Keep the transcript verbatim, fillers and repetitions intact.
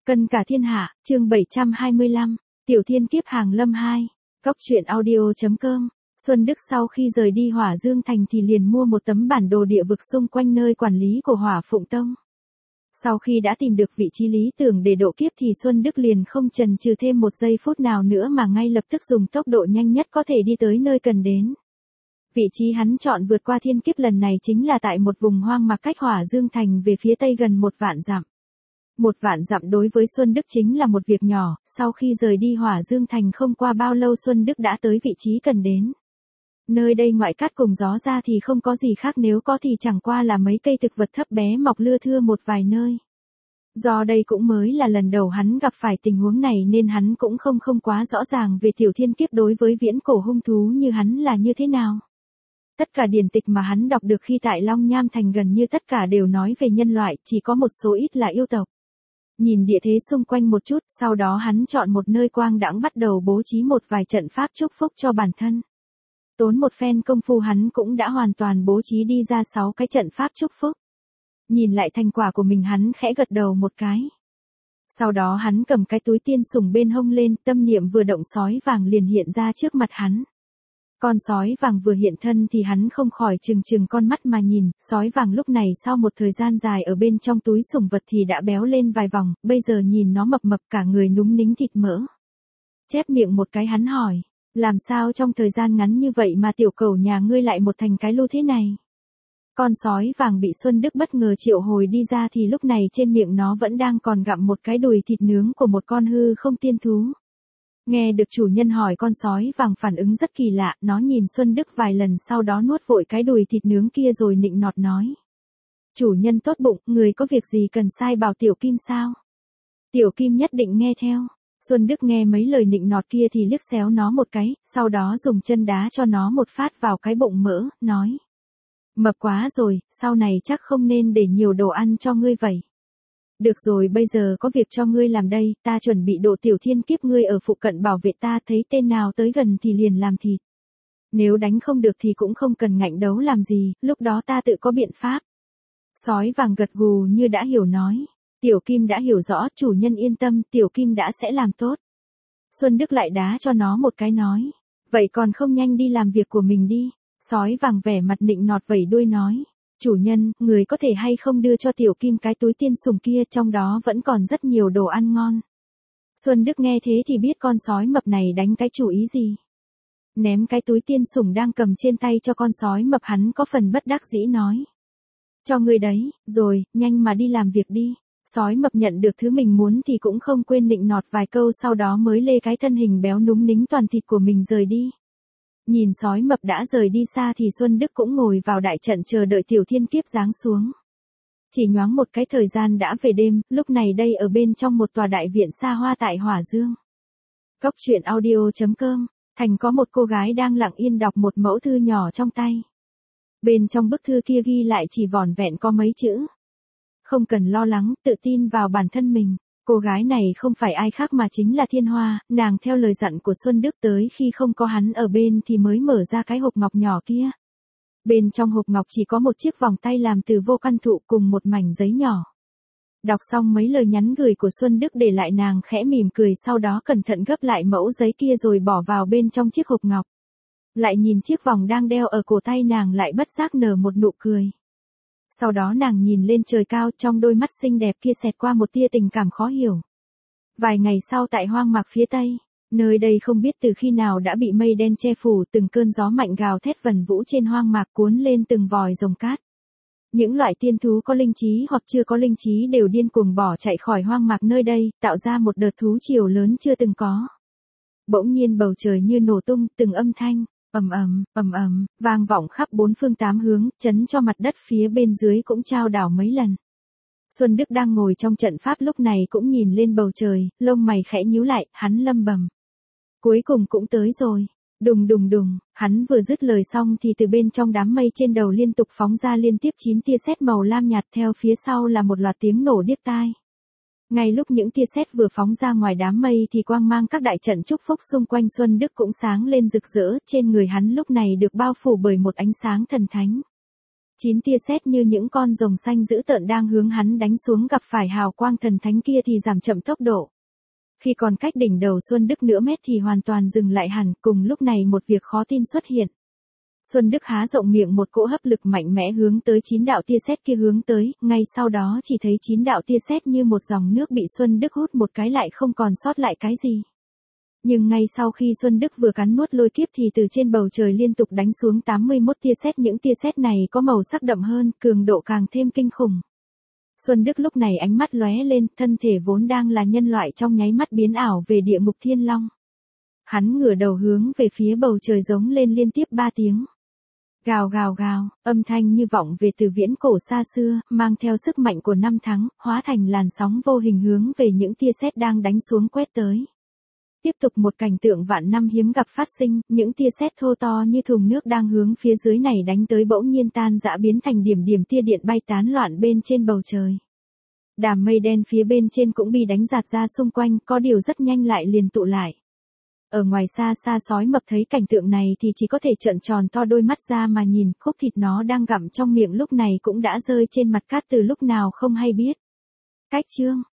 Cân cả thiên hạ, chương bảy trăm hai mươi lăm, Tiểu Thiên Kiếp hàng lâm hai. Cóc truyện audio.com. Xuân Đức sau khi rời đi Hỏa Dương Thành thì liền mua một tấm bản đồ địa vực xung quanh nơi quản lý của Hỏa Phụng Tông. Sau khi đã tìm được vị trí lý tưởng để độ kiếp thì Xuân Đức liền không chần chừ thêm một giây phút nào nữa mà ngay lập tức dùng tốc độ nhanh nhất có thể đi tới nơi cần đến. Vị trí hắn chọn vượt qua thiên kiếp lần này chính là tại một vùng hoang mạc cách Hỏa Dương Thành về phía tây gần một vạn dặm. Một vạn dặm đối với Xuân Đức chính là một việc nhỏ, sau khi rời đi Hỏa Dương Thành không qua bao lâu Xuân Đức đã tới vị trí cần đến. Nơi đây ngoại cát cùng gió ra thì không có gì khác, nếu có thì chẳng qua là mấy cây thực vật thấp bé mọc lưa thưa một vài nơi. Do đây cũng mới là lần đầu hắn gặp phải tình huống này nên hắn cũng không không quá rõ ràng về Tiểu Thiên Kiếp đối với viễn cổ hung thú như hắn là như thế nào. Tất cả điển tịch mà hắn đọc được khi tại Long Nham Thành gần như tất cả đều nói về nhân loại, chỉ có một số ít là yêu tộc. Nhìn địa thế xung quanh một chút, sau đó hắn chọn một nơi quang đãng bắt đầu bố trí một vài trận pháp chúc phúc cho bản thân. Tốn một phen công phu hắn cũng đã hoàn toàn bố trí đi ra sáu cái trận pháp chúc phúc. Nhìn lại thành quả của mình hắn khẽ gật đầu một cái. Sau đó hắn cầm cái túi tiên sủng bên hông lên, tâm niệm vừa động sói vàng liền hiện ra trước mặt hắn. Con sói vàng vừa hiện thân thì hắn không khỏi trừng trừng con mắt mà nhìn, sói vàng lúc này sau một thời gian dài ở bên trong túi sủng vật thì đã béo lên vài vòng, bây giờ nhìn nó mập mập cả người núng nính thịt mỡ. Chép miệng một cái hắn hỏi, làm sao trong thời gian ngắn như vậy mà tiểu cẩu nhà ngươi lại một thành cái lu thế này? Con sói vàng bị Xuân Đức bất ngờ triệu hồi đi ra thì lúc này trên miệng nó vẫn đang còn gặm một cái đùi thịt nướng của một con hư không tiên thú. Nghe được chủ nhân hỏi con sói vàng phản ứng rất kỳ lạ, nó nhìn Xuân Đức vài lần sau đó nuốt vội cái đùi thịt nướng kia rồi nịnh nọt nói. Chủ nhân tốt bụng, người có việc gì cần sai bảo Tiểu Kim sao? Tiểu Kim nhất định nghe theo. Xuân Đức nghe mấy lời nịnh nọt kia thì liếc xéo nó một cái, sau đó dùng chân đá cho nó một phát vào cái bụng mỡ, nói. Mập quá rồi, sau này chắc không nên để nhiều đồ ăn cho ngươi vậy. Được rồi, bây giờ có việc cho ngươi làm đây, ta chuẩn bị độ Tiểu Thiên Kiếp, ngươi ở phụ cận bảo vệ ta, thấy tên nào tới gần thì liền làm thịt. Nếu đánh không được thì cũng không cần ngạnh đấu làm gì, lúc đó ta tự có biện pháp. Sói vàng gật gù như đã hiểu nói. Tiểu Kim đã hiểu rõ, chủ nhân yên tâm, Tiểu Kim đã sẽ làm tốt. Xuân Đức lại đá cho nó một cái nói. Vậy còn không nhanh đi làm việc của mình đi. Sói vàng vẻ mặt nịnh nọt vẩy đuôi nói. Chủ nhân, người có thể hay không đưa cho Tiểu Kim cái túi tiên sủng kia, trong đó vẫn còn rất nhiều đồ ăn ngon. Xuân Đức nghe thế thì biết con sói mập này đánh cái chủ ý gì. Ném cái túi tiên sủng đang cầm trên tay cho con sói mập, hắn có phần bất đắc dĩ nói. Cho ngươi đấy, rồi, nhanh mà đi làm việc đi. Sói mập nhận được thứ mình muốn thì cũng không quên nịnh nọt vài câu, sau đó mới lê cái thân hình béo núng nính toàn thịt của mình rời đi. Nhìn sói mập đã rời đi xa thì Xuân Đức cũng ngồi vào đại trận chờ đợi Tiểu Thiên Kiếp giáng xuống. Chỉ nhoáng một cái thời gian đã về đêm, lúc này đây ở bên trong một tòa đại viện xa hoa tại Hỏa Dương. Cóc truyện audio.com. Thành có một cô gái đang lặng yên đọc một mẫu thư nhỏ trong tay. Bên trong bức thư kia ghi lại chỉ vỏn vẹn có mấy chữ. Không cần lo lắng, tự tin vào bản thân mình. Cô gái này không phải ai khác mà chính là Thiên Hoa, nàng theo lời dặn của Xuân Đức tới khi không có hắn ở bên thì mới mở ra cái hộp ngọc nhỏ kia. Bên trong hộp ngọc chỉ có một chiếc vòng tay làm từ vô căn thụ cùng một mảnh giấy nhỏ. Đọc xong mấy lời nhắn gửi của Xuân Đức để lại, nàng khẽ mỉm cười, sau đó cẩn thận gấp lại mẫu giấy kia rồi bỏ vào bên trong chiếc hộp ngọc. Lại nhìn chiếc vòng đang đeo ở cổ tay, nàng lại bất giác nở một nụ cười. Sau đó nàng nhìn lên trời cao, trong đôi mắt xinh đẹp kia xẹt qua một tia tình cảm khó hiểu. Vài ngày sau tại hoang mạc phía tây, nơi đây không biết từ khi nào đã bị mây đen che phủ, từng cơn gió mạnh gào thét vần vũ trên hoang mạc cuốn lên từng vòi rồng cát. Những loại tiên thú có linh trí hoặc chưa có linh trí đều điên cuồng bỏ chạy khỏi hoang mạc nơi đây, tạo ra một đợt thú triều lớn chưa từng có. Bỗng nhiên bầu trời như nổ tung, từng âm thanh ầm ầm, ầm ầm, vang vọng khắp bốn phương tám hướng, chấn cho mặt đất phía bên dưới cũng chao đảo mấy lần. Xuân Đức đang ngồi trong trận pháp lúc này cũng nhìn lên bầu trời, lông mày khẽ nhíu lại, hắn lẩm bẩm. Cuối cùng cũng tới rồi. Đùng đùng đùng, hắn vừa dứt lời xong thì từ bên trong đám mây trên đầu liên tục phóng ra liên tiếp chín tia sét màu lam nhạt, theo phía sau là một loạt tiếng nổ điếc tai. Ngay lúc những tia sét vừa phóng ra ngoài đám mây thì quang mang các đại trận chúc phúc xung quanh Xuân Đức cũng sáng lên rực rỡ, trên người hắn lúc này được bao phủ bởi một ánh sáng thần thánh. Chín tia sét như những con rồng xanh dữ tợn đang hướng hắn đánh xuống, gặp phải hào quang thần thánh kia thì giảm chậm tốc độ. Khi còn cách đỉnh đầu Xuân Đức nửa mét thì hoàn toàn dừng lại hẳn, cùng lúc này một việc khó tin xuất hiện. Xuân Đức há rộng miệng, một cỗ hấp lực mạnh mẽ hướng tới chín đạo tia sét kia hướng tới, ngay sau đó chỉ thấy chín đạo tia sét như một dòng nước bị Xuân Đức hút một cái lại không còn sót lại cái gì. Nhưng ngay sau khi Xuân Đức vừa cắn nuốt lôi kiếp thì từ trên bầu trời liên tục đánh xuống tám mươi mốt tia sét, những tia sét này có màu sắc đậm hơn, cường độ càng thêm kinh khủng. Xuân Đức lúc này ánh mắt lóe lên, thân thể vốn đang là nhân loại trong nháy mắt biến ảo về địa ngục thiên long. Hắn ngửa đầu hướng về phía bầu trời giống lên liên tiếp ba tiếng. Gào gào gào, âm thanh như vọng về từ viễn cổ xa xưa, mang theo sức mạnh của năm tháng, hóa thành làn sóng vô hình hướng về những tia sét đang đánh xuống quét tới. Tiếp tục một cảnh tượng vạn năm hiếm gặp phát sinh, những tia sét thô to như thùng nước đang hướng phía dưới này đánh tới bỗng nhiên tan rã biến thành điểm điểm tia điện bay tán loạn bên trên bầu trời. Đám mây đen phía bên trên cũng bị đánh giạt ra xung quanh, có điều rất nhanh lại liền tụ lại. Ở ngoài xa xa sói mập thấy cảnh tượng này thì chỉ có thể trợn tròn to đôi mắt ra mà nhìn, khúc thịt nó đang gặm trong miệng lúc này cũng đã rơi trên mặt cát từ lúc nào không hay biết. Cách chương